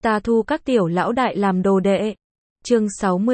Ta thu các tiểu lão đại làm đồ đệ. Chương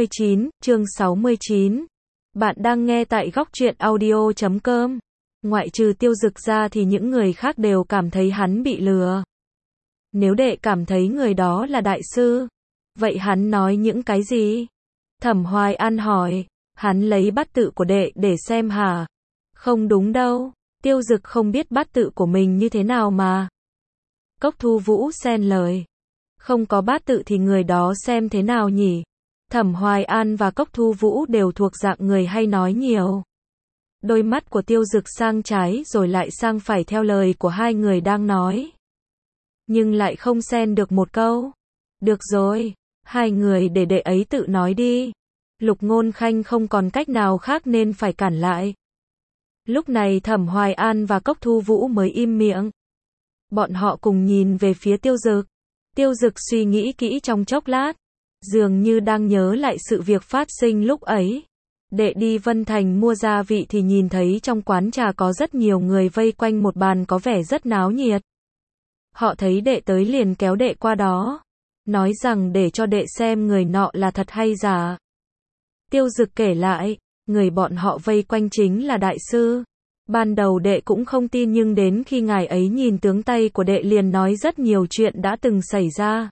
69. Bạn đang nghe tại góc truyện audio.com. Ngoại trừ Tiêu Dực ra thì những người khác đều cảm thấy hắn bị lừa. Nếu đệ cảm thấy người đó là đại sư, vậy hắn nói những cái gì? Thẩm Hoài An hỏi. Hắn lấy bát tự của đệ để xem hả? Không đúng đâu, Tiêu Dực không biết bát tự của mình như thế nào mà. Cốc Thu Vũ xen lời. Không có bát tự thì người đó xem thế nào nhỉ? Thẩm Hoài An và Cốc Thu Vũ đều thuộc dạng người hay nói nhiều. Đôi mắt của Tiêu Dực sang trái rồi lại sang phải theo lời của hai người đang nói. Nhưng lại không xen được một câu. Được rồi, hai người để đệ ấy tự nói đi. Lục Ngôn Khanh không còn cách nào khác nên phải cản lại. Lúc này Thẩm Hoài An và Cốc Thu Vũ mới im miệng. Bọn họ cùng nhìn về phía Tiêu Dực. Tiêu Dực suy nghĩ kỹ trong chốc lát, dường như đang nhớ lại sự việc phát sinh lúc ấy. Đệ đi Vân Thành mua gia vị thì nhìn thấy trong quán trà có rất nhiều người vây quanh một bàn có vẻ rất náo nhiệt. Họ thấy đệ tới liền kéo đệ qua đó, nói rằng để cho đệ xem người nọ là thật hay giả. Tiêu Dực kể lại, người bọn họ vây quanh chính là đại sư. Ban đầu đệ cũng không tin nhưng đến khi ngài ấy nhìn tướng tay của đệ liền nói rất nhiều chuyện đã từng xảy ra.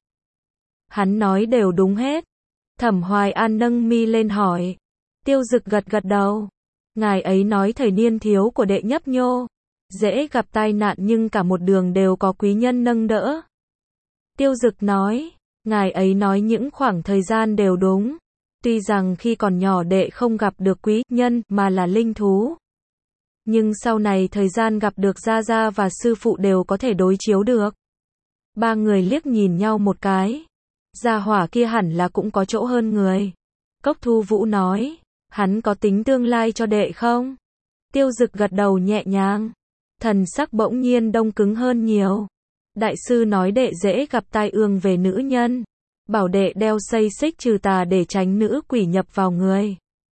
Hắn nói đều đúng hết. Thẩm Hoài An nâng mi lên hỏi. Tiêu Dực gật gật đầu. Ngài ấy nói thời niên thiếu của đệ nhấp nhô, dễ gặp tai nạn nhưng cả một đường đều có quý nhân nâng đỡ. Tiêu Dực nói, ngài ấy nói những khoảng thời gian đều đúng. Tuy rằng khi còn nhỏ đệ không gặp được quý nhân mà là linh thú. Nhưng sau này thời gian gặp được Gia Gia và sư phụ đều có thể đối chiếu được. Ba người liếc nhìn nhau một cái. Gia hỏa kia hẳn là cũng có chỗ hơn người. Cốc Thu Vũ nói, hắn có tính tương lai cho đệ không? Tiêu Dực gật đầu nhẹ nhàng. Thần sắc bỗng nhiên đông cứng hơn nhiều. Đại sư nói đệ dễ gặp tai ương về nữ nhân. Bảo đệ đeo xây xích trừ tà để tránh nữ quỷ nhập vào người.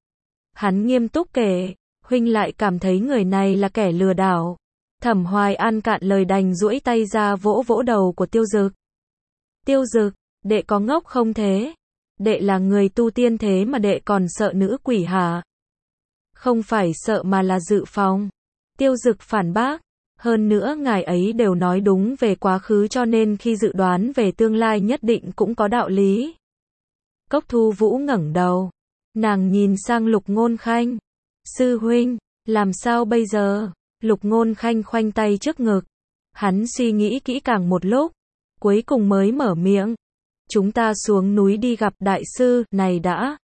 Hắn nghiêm túc kể. Huynh lại cảm thấy người này là kẻ lừa đảo. Thẩm Hoài An cạn lời đành duỗi tay ra vỗ vỗ đầu của Tiêu Dực. Tiêu Dực, đệ có ngốc không thế? Đệ là người tu tiên thế mà đệ còn sợ nữ quỷ hả? Không phải sợ mà là dự phòng. Tiêu Dực phản bác. Hơn nữa ngài ấy đều nói đúng về quá khứ cho nên khi dự đoán về tương lai nhất định cũng có đạo lý. Cốc Thu Vũ ngẩng đầu. Nàng nhìn sang Lục Ngôn Khanh. Sư huynh, làm sao bây giờ? Lục Ngôn Khanh khoanh tay trước ngực. Hắn suy nghĩ kỹ càng một lúc, cuối cùng mới mở miệng. Chúng ta xuống núi đi gặp đại sư, này đã.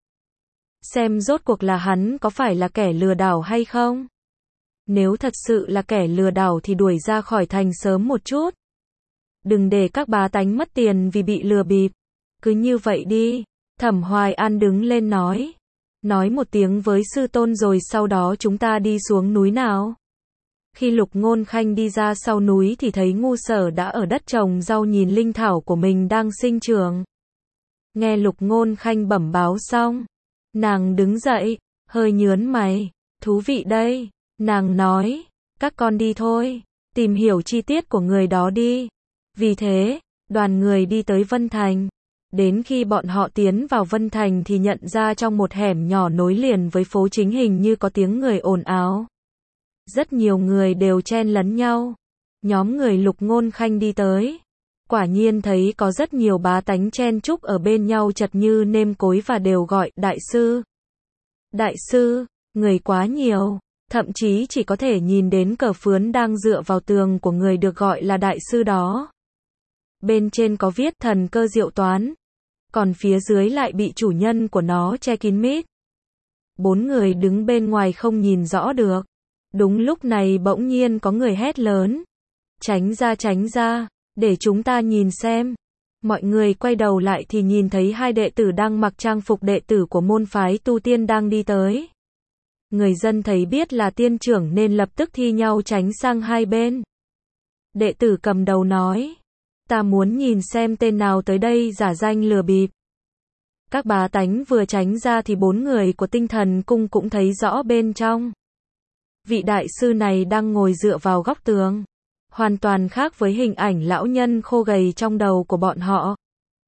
Xem rốt cuộc là hắn có phải là kẻ lừa đảo hay không? Nếu thật sự là kẻ lừa đảo thì đuổi ra khỏi thành sớm một chút. Đừng để các bá tánh mất tiền vì bị lừa bịp. Cứ như vậy đi. Thẩm Hoài An đứng lên nói. Nói một tiếng với sư tôn rồi sau đó chúng ta đi xuống núi nào. Khi Lục Ngôn Khanh đi ra sau núi thì thấy Ngu Sở đã ở đất trồng rau nhìn linh thảo của mình đang sinh trưởng. Nghe Lục Ngôn Khanh bẩm báo xong, nàng đứng dậy, hơi nhướng mày. Thú vị đây, nàng nói, các con đi thôi, tìm hiểu chi tiết của người đó đi. Vì thế, đoàn người đi tới Vân Thành. Đến khi bọn họ tiến vào Vân Thành thì nhận ra trong một hẻm nhỏ nối liền với phố chính hình như có tiếng người ồn ào. Rất nhiều người đều chen lấn nhau. Nhóm người Lục Ngôn Khanh đi tới. Quả nhiên thấy có rất nhiều bá tánh chen chúc ở bên nhau chật như nêm cối và đều gọi đại sư. Đại sư, người quá nhiều. Thậm chí chỉ có thể nhìn đến cờ phướn đang dựa vào tường của người được gọi là đại sư đó. Bên trên có viết thần cơ diệu toán. Còn phía dưới lại bị chủ nhân của nó che kín mít. Bốn người đứng bên ngoài không nhìn rõ được. Đúng lúc này bỗng nhiên có người hét lớn. Tránh ra, để chúng ta nhìn xem. Mọi người quay đầu lại thì nhìn thấy hai đệ tử đang mặc trang phục đệ tử của môn phái tu tiên đang đi tới. Người dân thấy biết là tiên trưởng nên lập tức thi nhau tránh sang hai bên. Đệ tử cầm đầu nói. Ta muốn nhìn xem tên nào tới đây giả danh lừa bịp. Các bá tánh vừa tránh ra thì bốn người của Tinh Thần Cung cũng thấy rõ bên trong. Vị đại sư này đang ngồi dựa vào góc tường. Hoàn toàn khác với hình ảnh lão nhân khô gầy trong đầu của bọn họ.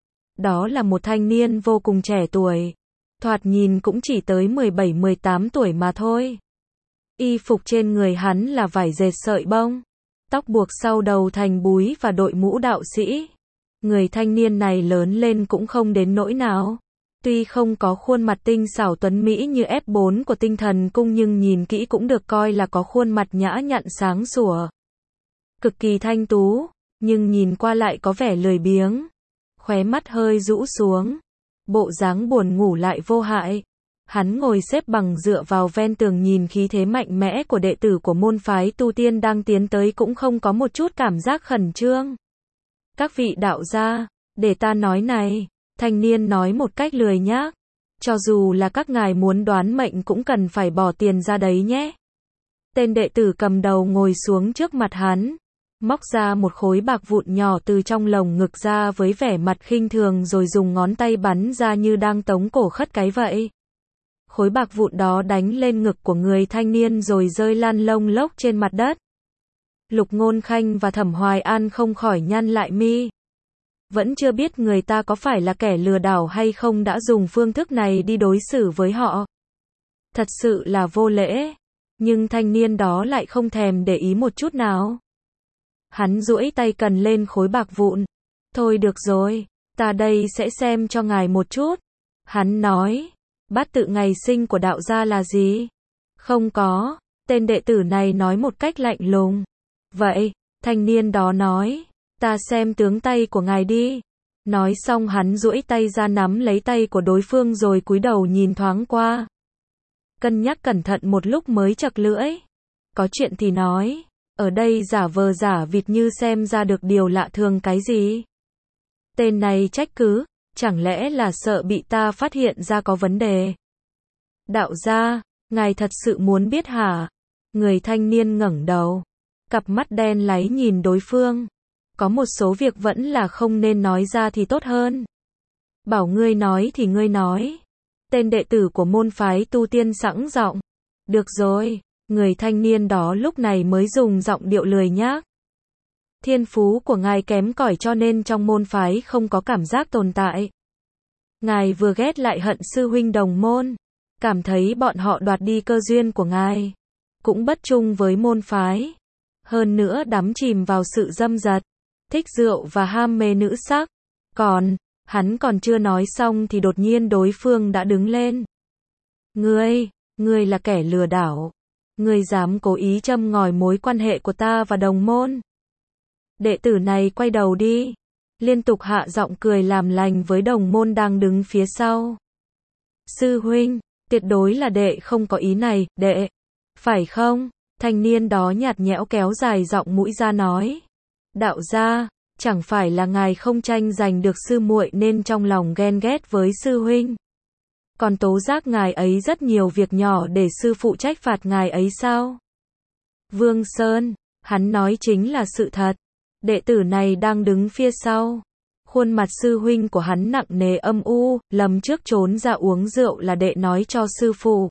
Đó là một thanh niên vô cùng trẻ tuổi. Thoạt nhìn cũng chỉ tới 17-18 tuổi mà thôi. Y phục trên người hắn là vải dệt sợi bông. Tóc buộc sau đầu thành búi và đội mũ đạo sĩ. Người thanh niên này lớn lên cũng không đến nỗi nào. Tuy không có khuôn mặt tinh xảo tuấn mỹ như F4 của Tinh Thần Cung nhưng nhìn kỹ cũng được coi là có khuôn mặt nhã nhặn sáng sủa. Cực kỳ thanh tú, nhưng nhìn qua lại có vẻ lười biếng. Khóe mắt hơi rũ xuống. Bộ dáng buồn ngủ lại vô hại. Hắn ngồi xếp bằng dựa vào ven tường nhìn khí thế mạnh mẽ của đệ tử của môn phái tu tiên đang tiến tới cũng không có một chút cảm giác khẩn trương. Các vị đạo gia, để ta nói này, thanh niên nói một cách lười nhác. Cho dù là các ngài muốn đoán mệnh cũng cần phải bỏ tiền ra đấy nhé. Tên đệ tử cầm đầu ngồi xuống trước mặt hắn. Móc ra một khối bạc vụn nhỏ từ trong lồng ngực ra với vẻ mặt khinh thường rồi dùng ngón tay bắn ra như đang tống cổ khất cái vậy. Khối bạc vụn đó đánh lên ngực của người thanh niên rồi rơi lan lông lốc trên mặt đất. Lục Ngôn Khanh và Thẩm Hoài An không khỏi nhăn lại mi. Vẫn chưa biết người ta có phải là kẻ lừa đảo hay không đã dùng phương thức này đi đối xử với họ. Thật sự là vô lễ. Nhưng thanh niên đó lại không thèm để ý một chút nào. Hắn duỗi tay cần lên khối bạc vụn. Thôi được rồi, ta đây sẽ xem cho ngài một chút. Hắn nói, bát tự ngày sinh của đạo gia là gì? Không có, tên đệ tử này nói một cách lạnh lùng. Vậy, thanh niên đó nói, ta xem tướng tay của ngài đi. Nói xong hắn duỗi tay ra nắm lấy tay của đối phương rồi cúi đầu nhìn thoáng qua. Cân nhắc cẩn thận một lúc mới chậc lưỡi. Có chuyện thì nói. Ở đây giả vờ giả vịt như xem ra được điều lạ thường cái gì. Tên này trách cứ, chẳng lẽ là sợ bị ta phát hiện ra có vấn đề. Đạo gia, ngài thật sự muốn biết hả? Người thanh niên ngẩng đầu. Cặp mắt đen láy nhìn đối phương. Có một số việc vẫn là không nên nói ra thì tốt hơn. Bảo ngươi nói thì ngươi nói. Tên đệ tử của môn phái tu tiên sẵn giọng. Được rồi. Người thanh niên đó lúc này mới dùng giọng điệu lười nhác. Thiên phú của ngài kém cỏi cho nên trong môn phái không có cảm giác tồn tại. Ngài vừa ghét lại hận sư huynh đồng môn. Cảm thấy bọn họ đoạt đi cơ duyên của ngài. Cũng bất chung với môn phái. Hơn nữa đắm chìm vào sự dâm dật. Thích rượu và ham mê nữ sắc. Hắn còn chưa nói xong thì đột nhiên đối phương đã đứng lên. Ngươi là kẻ lừa đảo. Ngươi dám cố ý châm ngòi mối quan hệ của ta và đồng môn. Đệ tử này quay đầu đi. Liên tục hạ giọng cười làm lành với đồng môn đang đứng phía sau. Sư huynh, tuyệt đối là đệ không có ý này, đệ. Phải không? Thanh niên đó nhạt nhẽo kéo dài giọng mũi ra nói. Đạo gia, chẳng phải là ngài không tranh giành được sư muội nên trong lòng ghen ghét với sư huynh. Còn tố giác ngài ấy rất nhiều việc nhỏ để sư phụ trách phạt ngài ấy sao? Vương Sơn, hắn nói chính là sự thật. Đệ tử này đang đứng phía sau. Khuôn mặt sư huynh của hắn nặng nề âm u, lầm trước trốn ra uống rượu là đệ nói cho sư phụ.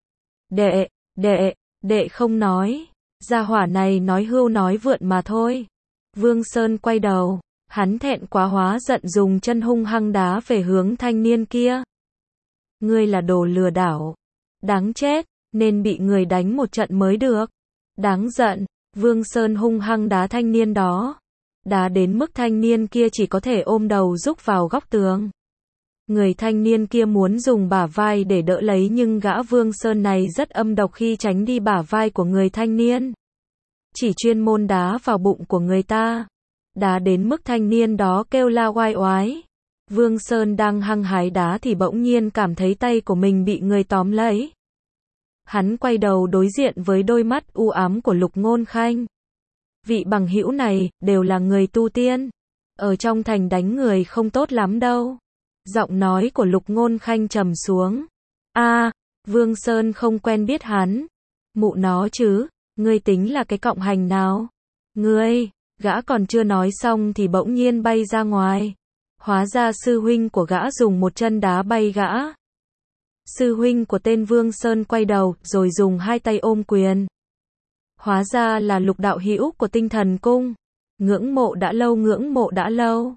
Đệ không nói. Gia hỏa này nói hưu nói vượn mà thôi. Vương Sơn quay đầu. Hắn thẹn quá hóa giận dùng chân hung hăng đá về hướng thanh niên kia. Ngươi là đồ lừa đảo. Đáng chết, nên bị người đánh một trận mới được. Đáng giận, Vương Sơn hung hăng đá thanh niên đó. Đá đến mức thanh niên kia chỉ có thể ôm đầu rúc vào góc tường. Người thanh niên kia muốn dùng bả vai để đỡ lấy nhưng gã Vương Sơn này rất âm độc khi tránh đi bả vai của người thanh niên. Chỉ chuyên môn đá vào bụng của người ta. Đá đến mức thanh niên đó kêu la oai oái. Vương Sơn đang hăng hái đá thì bỗng nhiên cảm thấy tay của mình bị người tóm lấy. Hắn quay đầu đối diện với đôi mắt u ám của Lục Ngôn Khanh. Vị bằng hữu này, đều là người tu tiên. Ở trong thành đánh người không tốt lắm đâu. Giọng nói của Lục Ngôn Khanh trầm xuống. Vương Sơn không quen biết hắn. Mụ nó chứ, ngươi tính là cái cọng hành nào? Gã còn chưa nói xong thì bỗng nhiên bay ra ngoài. Hóa ra sư huynh của gã dùng một chân đá bay gã. Sư huynh của tên Vương Sơn quay đầu, rồi dùng hai tay ôm quyền. Hóa ra là Lục đạo hữu của Tinh Thần Cung. Ngưỡng mộ đã lâu.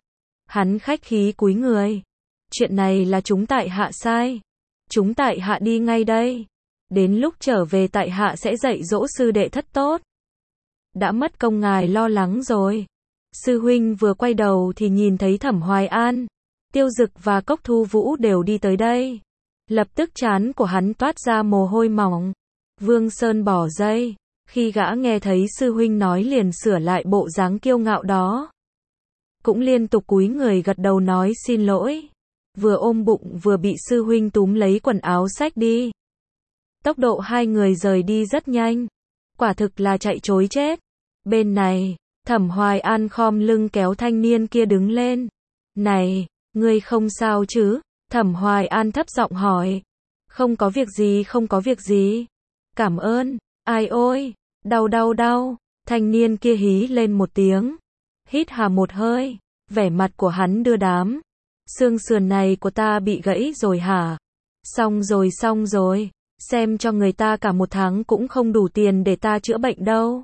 Hắn khách khí cúi người. Chuyện này là chúng tại hạ sai. Chúng tại hạ đi ngay đây. Đến lúc trở về tại hạ sẽ dạy dỗ sư đệ thất tốt. Đã mất công ngài lo lắng rồi. Sư huynh vừa quay đầu thì nhìn thấy Thẩm Hoài An, Tiêu Dực và Cốc Thu Vũ đều đi tới đây. Lập tức trán của hắn toát ra mồ hôi mỏng. Vương Sơn bỏ dây. Khi gã nghe thấy sư huynh nói liền sửa lại bộ dáng kiêu ngạo đó. Cũng liên tục cúi người gật đầu nói xin lỗi. Vừa ôm bụng vừa bị sư huynh túm lấy quần áo xách đi. Tốc độ hai người rời đi rất nhanh. Quả thực là chạy trối chết. Bên này, Thẩm Hoài An khom lưng kéo thanh niên kia đứng lên. Này, ngươi không sao chứ? Thẩm Hoài An thấp giọng hỏi. Không có việc gì, không có việc gì. Cảm ơn. Ai ôi, đau đau đau. Thanh niên kia hí lên một tiếng. Hít hà một hơi. Vẻ mặt của hắn đưa đám. Xương sườn này của ta bị gãy rồi hả? Xong rồi xong rồi. Xem cho người ta cả một tháng cũng không đủ tiền để ta chữa bệnh đâu.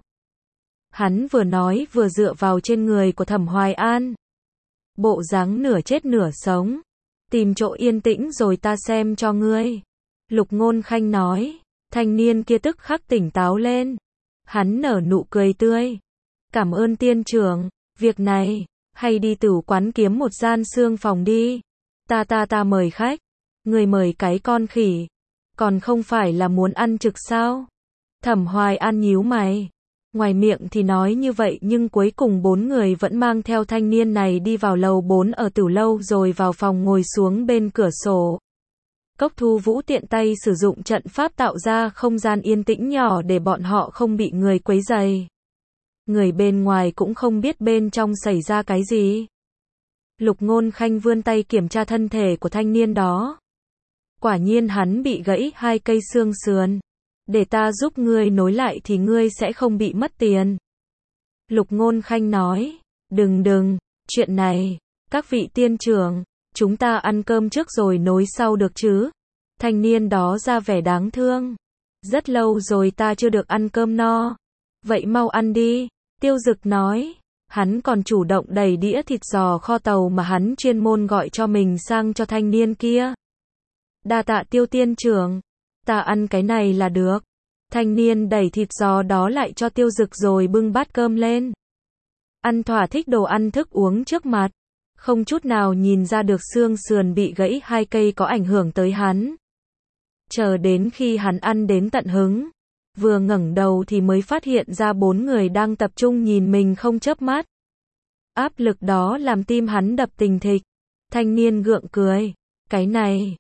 Hắn vừa nói vừa dựa vào trên người của Thẩm Hoài An. Bộ dáng nửa chết nửa sống. Tìm chỗ yên tĩnh rồi ta xem cho ngươi. Lục Ngôn Khanh nói. Thanh niên kia tức khắc tỉnh táo lên. Hắn nở nụ cười tươi. Cảm ơn tiên trưởng. Việc này, hay đi tửu quán kiếm một gian xương phòng đi. Ta mời khách. Người mời cái con khỉ. Còn không phải là muốn ăn trực sao? Thẩm Hoài An nhíu mày. Ngoài miệng thì nói như vậy nhưng cuối cùng bốn người vẫn mang theo thanh niên này đi vào lầu 4 ở Tửu Lâu rồi vào phòng ngồi xuống bên cửa sổ. Cốc Thu Vũ tiện tay sử dụng trận pháp tạo ra không gian yên tĩnh nhỏ để bọn họ không bị người quấy rầy. Người bên ngoài cũng không biết bên trong xảy ra cái gì. Lục Ngôn Khanh vươn tay kiểm tra thân thể của thanh niên đó. Quả nhiên hắn bị gãy 2 cây xương sườn. Để ta giúp ngươi nối lại thì ngươi sẽ không bị mất tiền. Lục Ngôn Khanh nói. Đừng, chuyện này, các vị tiên trưởng, chúng ta ăn cơm trước rồi nối sau được chứ? Thanh niên đó ra vẻ đáng thương. Rất lâu rồi ta chưa được ăn cơm no. Vậy mau ăn đi, Tiêu Dực nói. Hắn còn chủ động đẩy đĩa thịt giò kho tàu mà hắn chuyên môn gọi cho mình sang cho thanh niên kia. Đa tạ Tiêu tiên trưởng. Ta ăn cái này là được. Thanh niên đẩy thịt giò đó lại cho Tiêu Dực rồi bưng bát cơm lên. Ăn thỏa thích đồ ăn thức uống trước mặt. Không chút nào nhìn ra được xương sườn bị gãy 2 cây có ảnh hưởng tới hắn. Chờ đến khi hắn ăn đến tận hứng. Vừa ngẩng đầu thì mới phát hiện ra 4 người đang tập trung nhìn mình không chớp mắt. Áp lực đó làm tim hắn đập thình thịch. Thanh niên gượng cười. Cái này,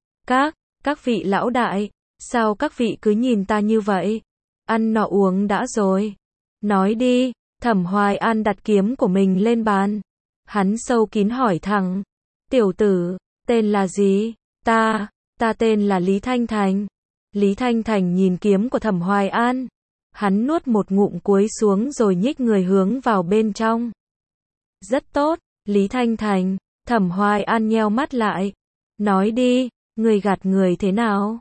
các vị lão đại. Sao các vị cứ nhìn ta như vậy? Ăn nọ uống đã rồi. Nói đi. Thẩm Hoài An đặt kiếm của mình lên bàn. Hắn sâu kín hỏi thẳng. Tiểu tử, tên là gì? Ta tên là Lý Thanh Thành. Lý Thanh Thành nhìn kiếm của Thẩm Hoài An. Hắn nuốt một ngụm cuối xuống rồi nhích người hướng vào bên trong. Rất tốt, Lý Thanh Thành. Thẩm Hoài An nheo mắt lại. Nói đi, người gạt người thế nào?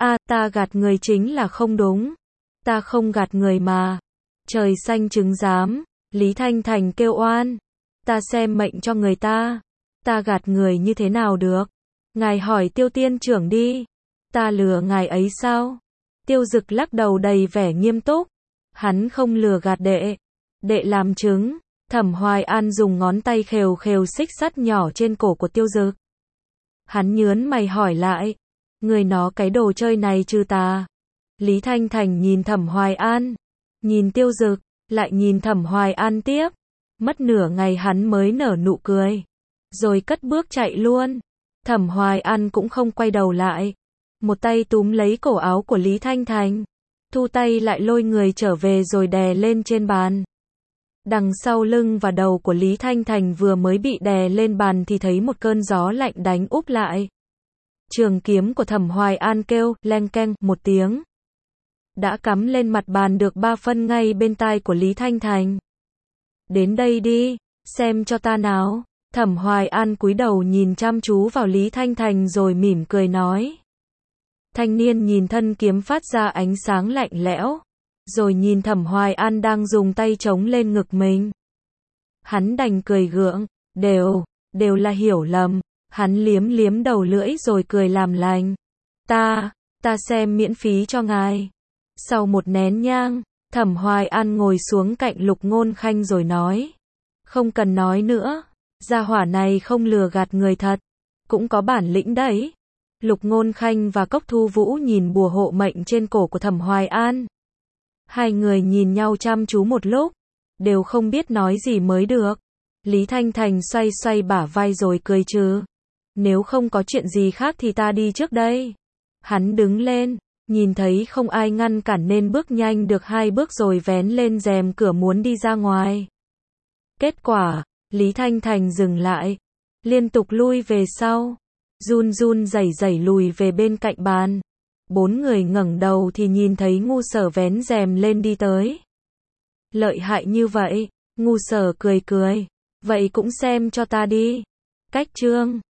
Ta gạt người chính là không đúng. Ta không gạt người mà. Trời xanh trứng giám. Lý Thanh Thành kêu oan. Ta xem mệnh cho người ta. Ta gạt người như thế nào được? Ngài hỏi Tiêu tiên trưởng đi. Ta lừa ngài ấy sao? Tiêu Dực lắc đầu đầy vẻ nghiêm túc. Hắn không lừa gạt đệ. Đệ làm chứng. Thẩm Hoài An dùng ngón tay khều khều xích sắt nhỏ trên cổ của Tiêu Dực. Hắn nhớn mày hỏi lại. Người nó cái đồ chơi này trừ ta. Lý Thanh Thành nhìn Thẩm Hoài An. Nhìn Tiêu Dực. Lại nhìn Thẩm Hoài An tiếp. Mất nửa ngày hắn mới nở nụ cười. Rồi cất bước chạy luôn. Thẩm Hoài An cũng không quay đầu lại. Một tay túm lấy cổ áo của Lý Thanh Thành. Thu tay lại lôi người trở về rồi đè lên trên bàn. Đằng sau lưng và đầu của Lý Thanh Thành vừa mới bị đè lên bàn thì thấy một cơn gió lạnh đánh úp lại. Trường kiếm của Thẩm Hoài An kêu, leng keng, một tiếng. Đã cắm lên mặt bàn được 3 phân ngay bên tai của Lý Thanh Thành. Đến đây đi, xem cho ta nào. Thẩm Hoài An cúi đầu nhìn chăm chú vào Lý Thanh Thành rồi mỉm cười nói. Thanh niên nhìn thân kiếm phát ra ánh sáng lạnh lẽo. Rồi nhìn Thẩm Hoài An đang dùng tay chống lên ngực mình. Hắn đành cười gượng, đều, đều là hiểu lầm. Hắn liếm liếm đầu lưỡi rồi cười làm lành. Ta xem miễn phí cho ngài. Sau một nén nhang, Thẩm Hoài An ngồi xuống cạnh Lục Ngôn Khanh rồi nói. Không cần nói nữa, gia hỏa này không lừa gạt người thật, cũng có bản lĩnh đấy. Lục Ngôn Khanh và Cốc Thu Vũ nhìn bùa hộ mệnh trên cổ của Thẩm Hoài An. Hai người nhìn nhau chăm chú một lúc, đều không biết nói gì mới được. Lý Thanh Thành xoay xoay bả vai rồi cười trừ. Nếu không có chuyện gì khác thì ta đi trước đây. Hắn đứng lên, nhìn thấy không ai ngăn cản nên bước nhanh được 2 bước rồi vén lên rèm cửa muốn đi ra ngoài. Kết quả, Lý Thanh Thành dừng lại, liên tục lui về sau, run run rẩy rẩy lùi về bên cạnh bàn. 4 người ngẩng đầu thì nhìn thấy Ngu Sở vén rèm lên đi tới. Lợi hại như vậy, Ngu Sở cười cười, vậy cũng xem cho ta đi. Cách chương